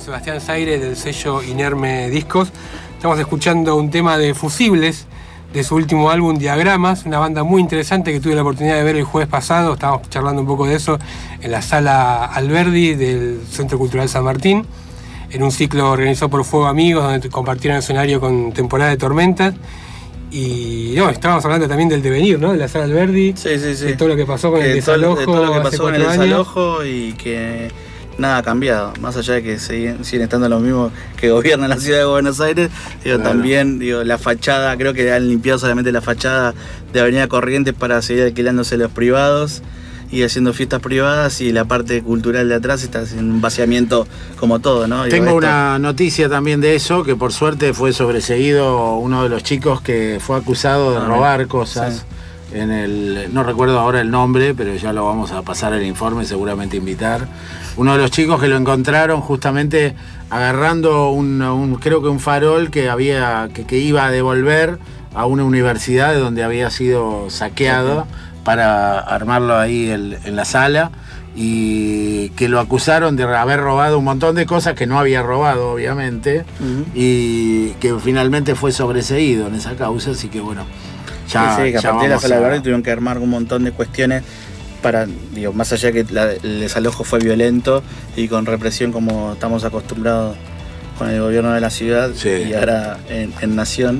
Sebastián Zaire del sello Inerme Discos. Estamos escuchando un tema de Fusibles, de su último álbum Diagramas, una banda muy interesante que tuve la oportunidad de ver el jueves pasado. Estábamos charlando un poco de eso en la sala Alberdi del Centro Cultural San Martín, en un ciclo organizado por Fuego Amigos, donde compartieron escenario con Temporada de Tormentas. Y no, estábamos hablando también del devenir, ¿no? De la sala Alberdi, sí. de todo lo que pasó con el desalojo. De todo lo que pasó con el desalojo y que nada ha cambiado, más allá de que siguen estando los mismos que gobiernan la ciudad de Buenos Aires. Claro. También la fachada, creo que han limpiado solamente la fachada de Avenida Corrientes para seguir alquilándose los privados y haciendo fiestas privadas, y la parte cultural de atrás está en un vaciamiento como todo, ¿no? Tengo una noticia también de eso, que por suerte fue sobreseído uno de los chicos que fue acusado de robar cosas. Sí. No recuerdo ahora el nombre, pero ya lo vamos a pasar el informe, seguramente invitar. Uno de los chicos que lo encontraron justamente agarrando creo que un farol que iba a devolver a una universidad de donde había sido saqueado, para armarlo ahí en la sala, y que lo acusaron de haber robado un montón de cosas que no había robado, obviamente, y que finalmente fue sobreseído en esa causa, así que bueno. Que a partir de la sala de Alberdi tuvieron que armar un montón de cuestiones para, más allá de que el desalojo fue violento y con represión como estamos acostumbrados con el gobierno de la ciudad, y ahora en Nación,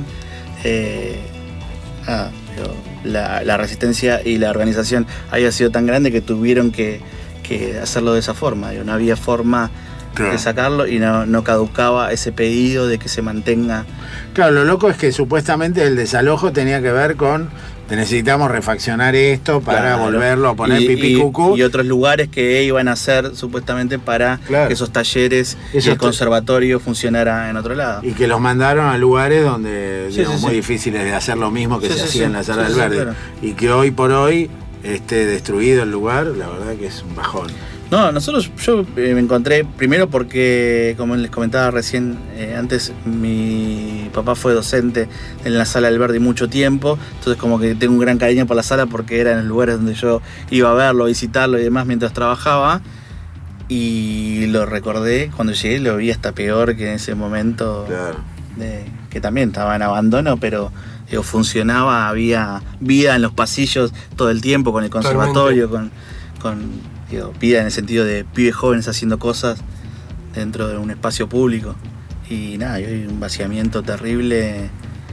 la resistencia y la organización había sido tan grande que tuvieron que hacerlo de esa forma. No había forma de sacarlo y no caducaba ese pedido de que se mantenga. Claro, lo loco es que supuestamente el desalojo tenía que ver con necesitamos refaccionar esto para volverlo a poner pipicucu. Y otros lugares que iban a hacer supuestamente para que esos talleres y el conservatorio funcionara en otro lado. Y que los mandaron a lugares donde muy difíciles de hacer lo mismo que se hacía en la sala del Alberdi. Claro. Y que hoy por hoy esté destruido el lugar, la verdad que es un bajón. No, yo me encontré primero porque, como les comentaba recién, antes mi papá fue docente en la sala Alberdi mucho tiempo, entonces como que tengo un gran cariño por la sala porque era en los lugares donde yo iba a verlo, visitarlo y demás mientras trabajaba, y lo recordé cuando llegué, lo vi hasta peor que en ese momento, que también estaba en abandono, pero funcionaba, había vida en los pasillos todo el tiempo con el conservatorio, con vida en el sentido de pibes jóvenes haciendo cosas dentro de un espacio público. Y nada, yo hay un vaciamiento terrible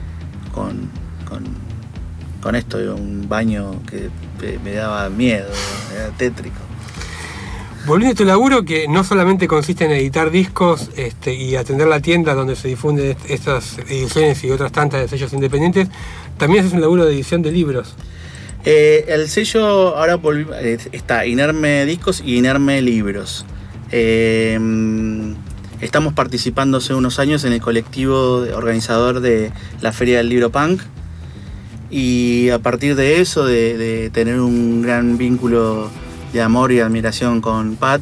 con esto, un baño que me daba miedo, era tétrico. Volviendo a tu laburo, que no solamente consiste en editar discos y atender la tienda donde se difunden estas ediciones y otras tantas de sellos independientes, también es un laburo de edición de libros. El sello ahora está Inerme Discos y Inerme Libros. Estamos participando hace unos años en el colectivo organizador de la Feria del Libro Punk, y a partir de eso, de tener un gran vínculo de amor y admiración con Pat,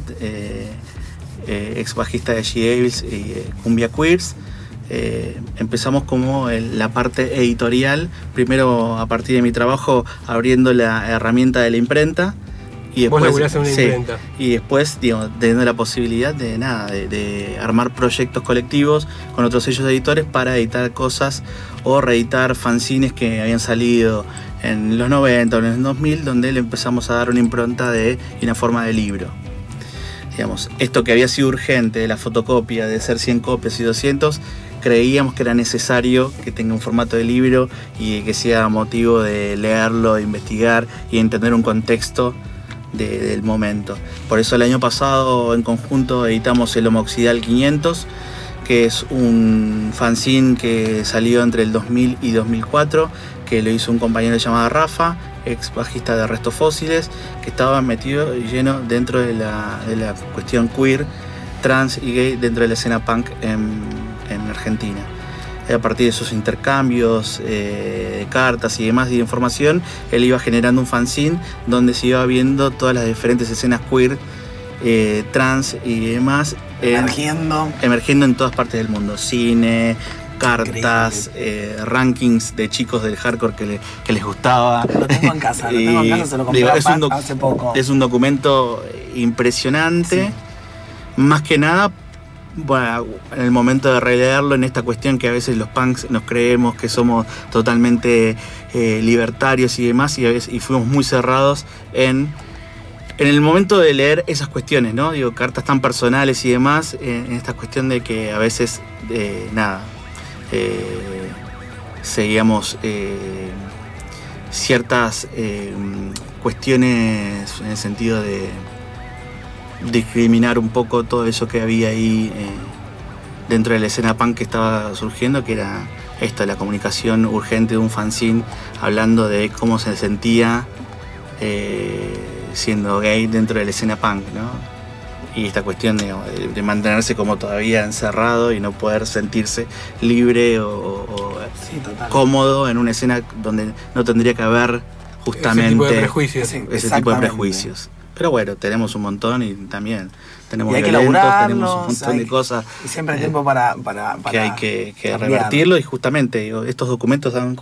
ex bajista de She Devils y Cumbia Queers, empezamos como la parte editorial, primero a partir de mi trabajo abriendo la herramienta de la imprenta, y después, vos laburás en una imprenta. Y después, teniendo la posibilidad de armar proyectos colectivos con otros sellos editores para editar cosas o reeditar fanzines que habían salido en los 90 o en los 2000, donde le empezamos a dar una impronta y una forma de libro. Esto que había sido urgente de la fotocopia, de ser 100 copias y 200, creíamos que era necesario que tenga un formato de libro y que sea motivo de leerlo, de investigar y entender un contexto del momento. Por eso el año pasado en conjunto editamos el Homoxidal 500, que es un fanzine que salió entre el 2000 y 2004, que lo hizo un compañero llamado Rafa, ex bajista de Restos Fósiles, que estaba metido y lleno dentro de la cuestión queer, trans y gay dentro de la escena punk en Argentina. A partir de esos intercambios de cartas y demás y de información, él iba generando un fanzine donde se iba viendo todas las diferentes escenas queer, trans y demás emergiendo en todas partes del mundo. Cine, cartas, rankings de chicos del hardcore que les gustaba. Lo tengo en casa, se lo compré hace poco. Es un documento impresionante, más que nada bueno, en el momento de releerlo, en esta cuestión que a veces los punks nos creemos que somos totalmente libertarios y demás, y fuimos muy cerrados en el momento de leer esas cuestiones, ¿no? Digo, cartas tan personales y demás, en esta cuestión de que a veces, seguíamos ciertas cuestiones en el sentido de discriminar un poco todo eso que había ahí dentro de la escena punk que estaba surgiendo, que era esto, la comunicación urgente de un fanzine hablando de cómo se sentía siendo gay dentro de la escena punk, ¿no? Y esta cuestión de mantenerse como todavía encerrado y no poder sentirse libre o cómodo en una escena donde no tendría que haber justamente ese tipo de prejuicios. Ese tipo de prejuicios. Pero bueno, tenemos un montón y también tenemos y hay violentos, que tenemos un montón de cosas. Y siempre hay tiempo para que hay que revertirlo, y justamente digo, estos documentos dan...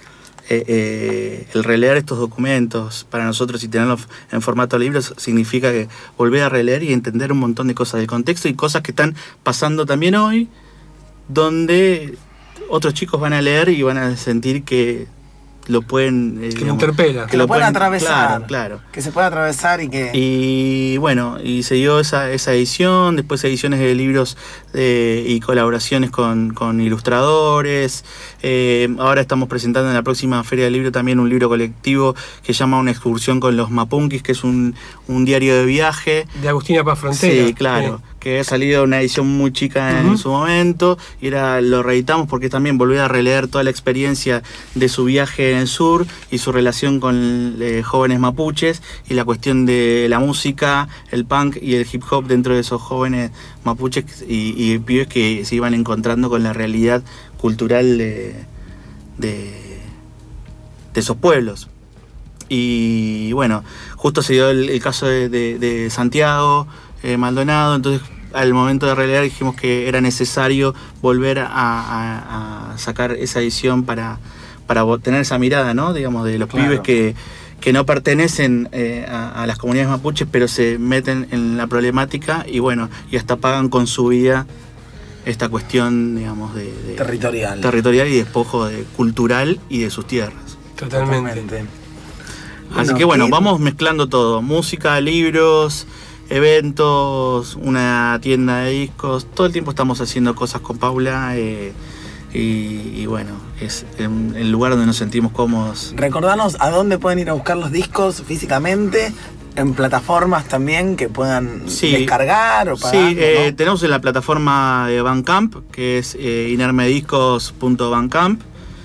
el releer estos documentos para nosotros y tenerlos en formato de libros significa que volver a releer y entender un montón de cosas del contexto y cosas que están pasando también hoy, donde otros chicos van a leer y van a sentir que lo pueden... que lo interpela. Que lo pueden atravesar. Claro. Que se puede atravesar y que... Y bueno, y se dio esa edición, después ediciones de libros y colaboraciones con ilustradores. Ahora estamos presentando en la próxima Feria del Libro también un libro colectivo que se llama Una excursión con los Mapunkis, que es un diario de viaje. De Agustina Paz Frontera. Sí, claro. Que ha salido una edición muy chica en su momento, y lo reeditamos porque también volví a releer toda la experiencia de su viaje en el sur y su relación con jóvenes mapuches y la cuestión de la música, el punk y el hip hop dentro de esos jóvenes mapuches y pibes que se iban encontrando con la realidad cultural de esos pueblos. Y bueno, justo se dio el caso de Santiago Maldonado, entonces al momento de releer dijimos que era necesario volver a sacar esa edición para tener esa mirada, ¿no? Digamos, de los pibes que no pertenecen a las comunidades mapuches, pero se meten en la problemática y bueno, y hasta pagan con su vida esta cuestión, digamos, de territorial y despojo cultural y de sus tierras. Totalmente. Así que bueno, vamos mezclando todo, música, libros, eventos, una tienda de discos, todo el tiempo estamos haciendo cosas con Paula y bueno, es el lugar donde nos sentimos cómodos. Recordanos a dónde pueden ir a buscar los discos físicamente, en plataformas también que puedan descargar o pagar. Sí, ¿no? Tenemos en la plataforma de Bandcamp, que es inermediscos.bandcamp.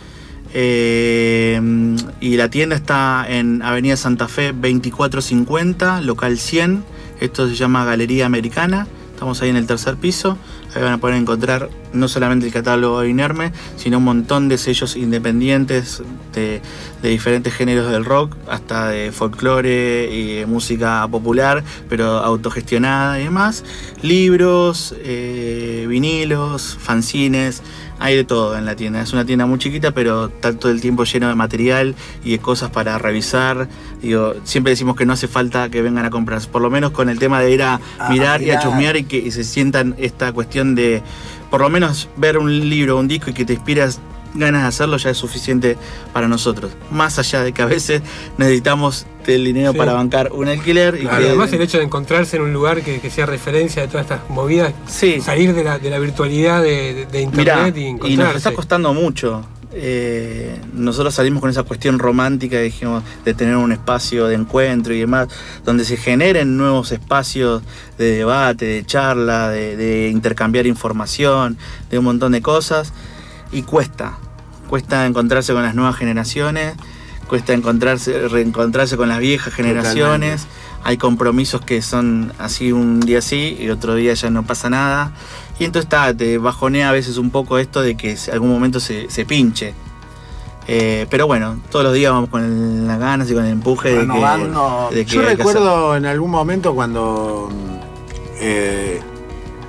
Y la tienda está en Avenida Santa Fe 2450, local 100. Esto se llama Galería Americana. Estamos ahí en el tercer piso. Ahí van a poder encontrar no solamente el catálogo de Inerme, sino un montón de sellos independientes de diferentes géneros del rock, hasta de folclore y música popular, pero autogestionada y demás. Libros, vinilos, fanzines. Hay de todo en la tienda. Es una tienda muy chiquita, pero está todo el tiempo lleno de material y de cosas para revisar. Digo, siempre decimos que no hace falta que vengan a comprar. Por lo menos con el tema de ir a mirar y a chusmear y que se sientan esta cuestión de, por lo menos, ver un libro o un disco y que te inspiras ganas de hacerlo, ya es suficiente para nosotros. Más allá de que a veces necesitamos del dinero para bancar un alquiler. Claro, y además el hecho de encontrarse en un lugar que sea referencia de todas estas movidas, salir de la virtualidad de internet. Mirá, y encontrarse. Y nos está costando mucho. Nosotros salimos con esa cuestión romántica, dijimos, de tener un espacio de encuentro y demás, donde se generen nuevos espacios de debate, de charla, de intercambiar información, de un montón de cosas, y cuesta encontrarse con las nuevas generaciones, cuesta reencontrarse con las viejas generaciones. Totalmente. Hay compromisos que son así un día sí y otro día ya no pasa nada. Y entonces te bajonea a veces un poco esto de que en algún momento se pinche. Pero bueno, todos los días vamos con las ganas y con el empuje de que yo recuerdo en algún momento cuando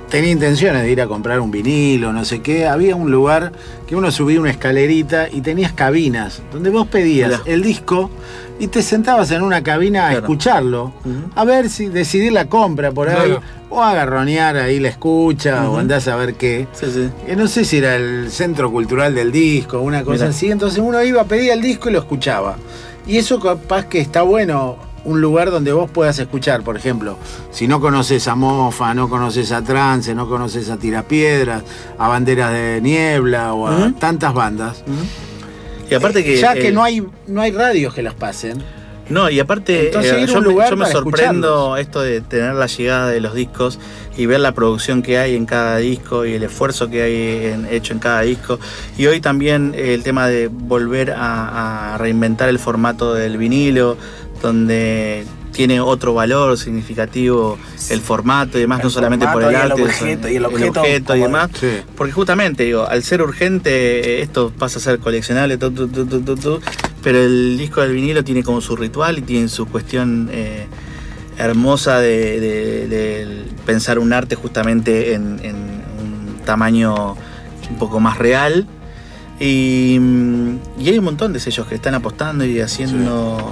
tenía intenciones de ir a comprar un vinilo, no sé qué, había un lugar que uno subía una escalerita y tenías cabinas donde vos pedías el disco y te sentabas en una cabina a escucharlo, a ver si decidir la compra por ahí, o a agarronear ahí la escucha, o andás a ver qué. No sé si era el Centro Cultural del Disco, una cosa así, entonces uno iba a pedir el disco y lo escuchaba. Y eso capaz que está bueno, un lugar donde vos puedas escuchar, por ejemplo, si no conoces a Mofa, no conoces a Trance, no conoces a Tirapiedras, a Banderas de Niebla o a tantas bandas. Y aparte que ya que no hay radios que las pasen. No, y aparte entonces, yo me sorprendo esto de tener la llegada de los discos y ver la producción que hay en cada disco y el esfuerzo que hay hecho en cada disco. Y hoy también el tema de volver a reinventar el formato del vinilo, donde tiene otro valor significativo el formato y demás, no solamente por el arte, el objeto y demás. Sí. Porque justamente, digo, al ser urgente, esto pasa a ser coleccionable, pero el disco del vinilo tiene como su ritual y tiene su cuestión hermosa de pensar un arte justamente en un tamaño un poco más real. Y hay un montón de sellos que están apostando y haciendo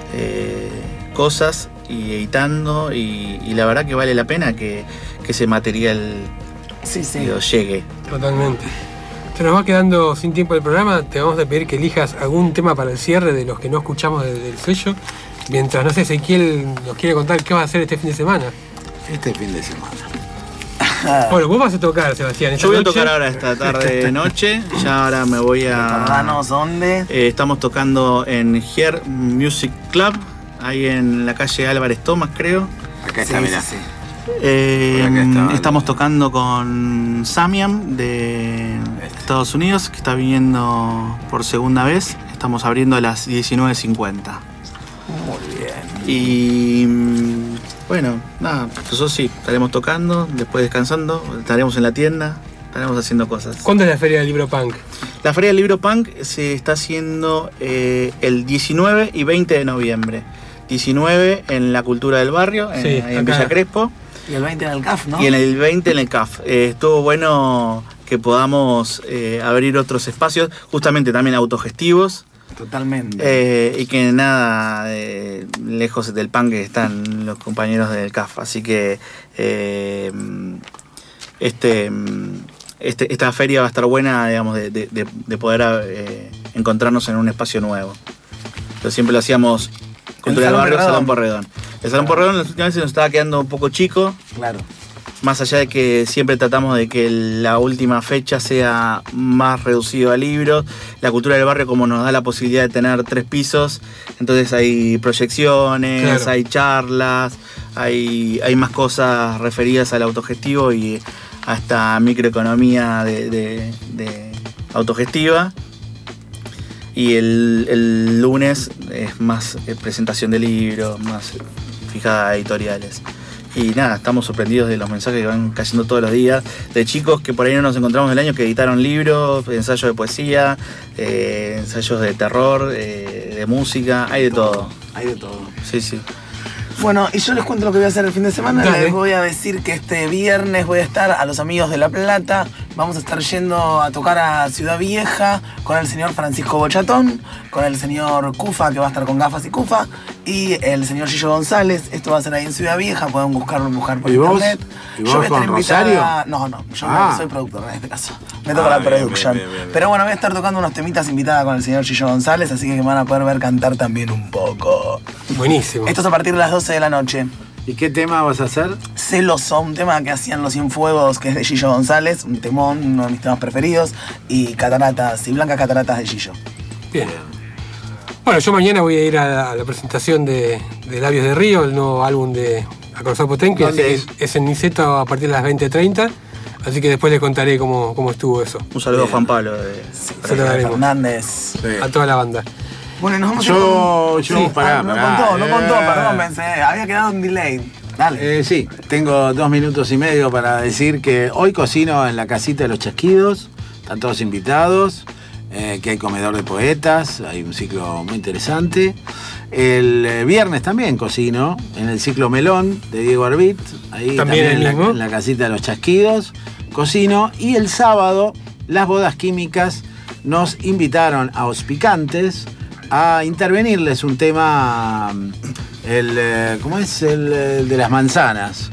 cosas y editando, y la verdad que vale la pena que ese material llegue. Totalmente. Se nos va quedando sin tiempo el programa. Te vamos a pedir que elijas algún tema para el cierre de los que no escuchamos del sello. Mientras, no sé, Ezequiel nos quiere contar qué vas a hacer este fin de semana. Este fin de semana. Bueno, vos vas a tocar, Sebastián. Yo voy a tocar ahora esta tarde noche. Ya ahora me voy a... Recordanos dónde. Estamos tocando en Here Music Club, ahí en la calle Álvarez Tomás, creo. Acá está, mirá. Estamos tocando con Samiam de Estados Unidos, que está viniendo por segunda vez. Estamos abriendo a las 19:50. Muy bien. Y bueno, nada, nosotros sí, estaremos tocando, después descansando, estaremos en la tienda, estaremos haciendo cosas. ¿Cuándo es la Feria del Libro Punk? La Feria del Libro Punk se está haciendo el 19 y 20 de noviembre. 19 en la Cultura del Barrio, ahí en Villa Crespo. Y el 20 en el CAF, ¿no? Y el 20 en el CAF. Estuvo bueno que podamos abrir otros espacios, justamente también autogestivos. Totalmente. Y que nada, lejos del punk están los compañeros del CAF. Así que esta feria va a estar buena, digamos, de poder encontrarnos en un espacio nuevo. Pero siempre lo hacíamos Cultura del Barrio, Salón Porredón. El Salón Porredón las últimas veces nos estaba quedando un poco chico. Claro. Más allá de que siempre tratamos de que la última fecha sea más reducido a libros. La Cultura del Barrio, como nos da la posibilidad de tener 3 pisos, entonces hay proyecciones, hay charlas, hay más cosas referidas al autogestivo y hasta microeconomía de autogestiva. Y el lunes es más presentación de libros, más fijada a editoriales. Y nada, estamos sorprendidos de los mensajes que van cayendo todos los días, de chicos que por ahí no nos encontramos el año, que editaron libros, ensayos de poesía, ensayos de terror, de música, hay de todo. Hay de todo. Sí, sí. Bueno, y yo les cuento lo que voy a hacer el fin de semana. Dale. Les voy a decir que este viernes voy a estar a los Amigos de La Plata. Vamos a estar yendo a tocar a Ciudad Vieja con el señor Francisco Bochatón, con el señor Cufa, que va a estar con gafas y Cufa, y el señor Gillo González. Esto va a ser ahí en Ciudad Vieja, pueden buscar por internet. ¿Y vos con Rosario? No, yo no soy productor en este caso. Me toca la producción. Bien. Pero bueno, voy a estar tocando unos temitas invitada con el señor Gillo González, así que me van a poder ver cantar también un poco. Buenísimo. Esto es a partir de las 12 de la noche. ¿Y qué tema vas a hacer? Celoso, un tema que hacían Los Cienfuegos, que es de Gillo González, un temón, uno de mis temas preferidos, y Cataratas, y Blancas Cataratas de Gillo. Bien. Bueno, yo mañana voy a ir a la presentación de Labios de Río, el nuevo álbum de Acorazado Potenque. Es en Niceto a partir de las 20:30, así que después les contaré cómo estuvo eso. Un saludo a Juan Pablo Fernández. Sí. A toda la banda. Bueno, nos vamos No contó, perdón, pensé, había quedado un delay. Dale. Sí, tengo 2 minutos y medio para decir que hoy cocino en la casita de los Chasquidos, están todos invitados, que hay comedor de poetas, hay un ciclo muy interesante. El viernes también cocino en el ciclo Melón de Diego Arbit, ahí también en la casita de los Chasquidos, cocino. Y el sábado las bodas químicas nos invitaron a Hospicantes a intervenirles un tema, ¿cómo es? El de las manzanas.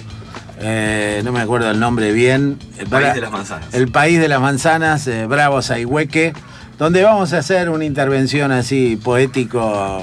No me acuerdo el nombre bien. El País de las Manzanas. El País de las Manzanas, Bravo Saihueque, donde vamos a hacer una intervención así poético,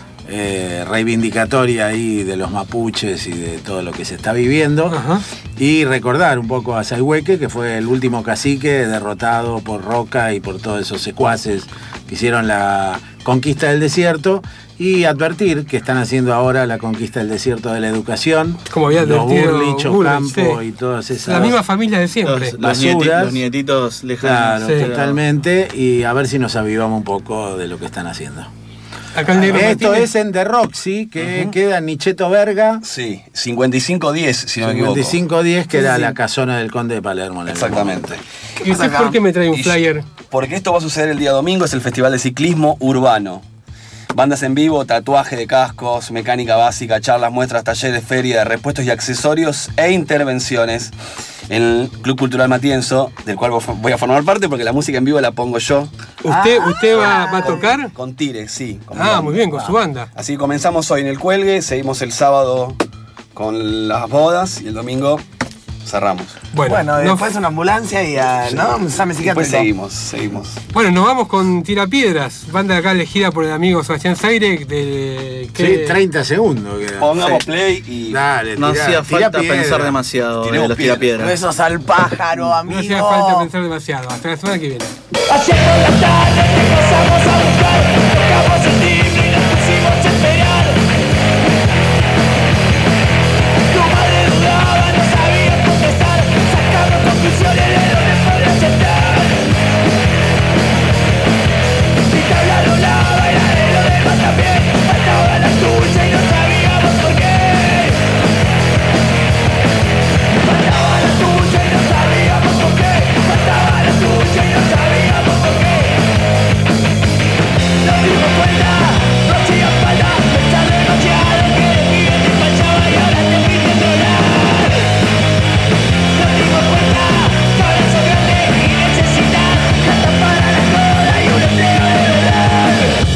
reivindicatoria ahí de los mapuches y de todo lo que se está viviendo. Ajá. Y recordar un poco a Saihueque, que fue el último cacique derrotado por Roca y por todos esos secuaces que hicieron la conquista del desierto, y advertir que están haciendo ahora la conquista del desierto de la educación. Como había advertido Burlich, Ocampo, sí, y todas esas... La misma familia de siempre. Los nietitos lejanos. Claro, sí, totalmente. Y a ver si nos avivamos un poco de lo que están haciendo. Acá el negro Esto Martínez. es en The Roxy, que queda en Nicheto Verga. Sí, 5510, si no me equivoco. 5510, que era la casona del Conde de Palermo. Exactamente. ¿Y usted por qué me trae un Y flyer? Porque esto va a suceder el día domingo, es el Festival de Ciclismo Urbano. Bandas en vivo, tatuaje de cascos, mecánica básica, charlas, muestras, talleres, feria de repuestos y accesorios e intervenciones en el Club Cultural Matienzo, del cual voy a formar parte porque la música en vivo la pongo yo. ¿Usted va a tocar? Con Tire, sí. Con mi Ah, banda. muy bien, con su banda. Así que comenzamos hoy en el Cuelgue, seguimos el sábado con las bodas y el domingo cerramos. Bueno, después una ambulancia y ¿no? Un examen Después psiquiátrico. seguimos. Bueno, nos vamos con Tirapiedras, banda de acá elegida por el amigo Sebastián Zaire. Sí, 30 segundos. Queda. Pongamos Sí. play y... Dale, No hacía falta piedra. pensar demasiado de Tiremos los piedra. tirapiedras. Besos al pájaro, amigo. No hacía falta pensar demasiado. Hasta la semana que viene. Haciendo la tarde empezamos a buscar, tocamos el timbre y nos pusimos a esperar. Tu madre dudaba, no sabía contestar, sacamos conclusiones de dónde podrías estar. Mi tabla rolaba, era de los demás también, faltaba la tuya y no sabíamos por qué. Faltaba la tuya y no sabíamos por qué, faltaba la tuya y no sabíamos por qué. Nos dimos cuenta, no hacía falta pensar demasiado, que de pibe te fallaba y ahora te piden dólar. Nos dimos cuenta que ahora sos grande y necesitas plata para la joda y un empleo de verdad.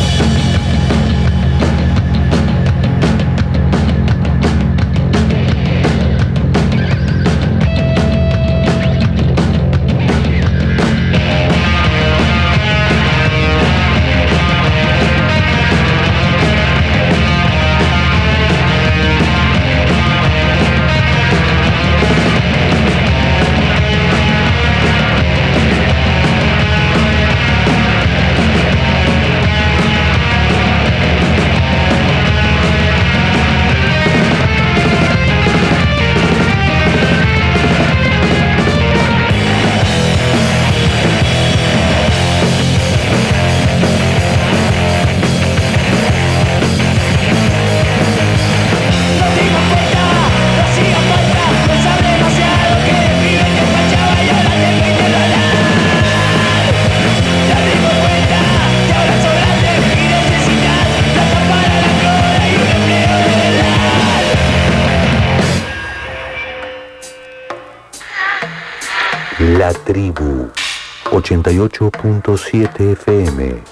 Nos dimos cuenta, no hacía falta pensar demasiado, que de pibe te fallaba y ahora te piden dólar. Nos dimos cuenta que ahora sos grande y necesitas plata para la joda y un empleo de verdad. La Tribu 88.7 FM.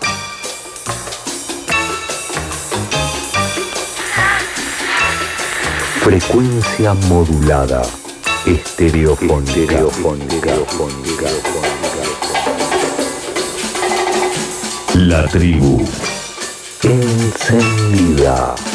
Frecuencia modulada. Estereofónica. La Tribu. Encendida.